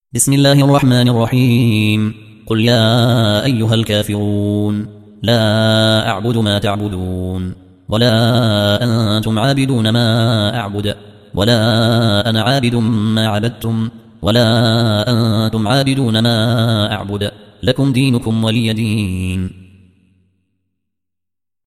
بسم الله الرحمن الرحيم. قل يا أيها الكافرون لا أعبد ما تعبدون ولا أنتم عابدون ما أعبد ولا أنا عابد ما عبدتم ولا أنتم عابدون ما أعبد لكم دينكم ولي دين.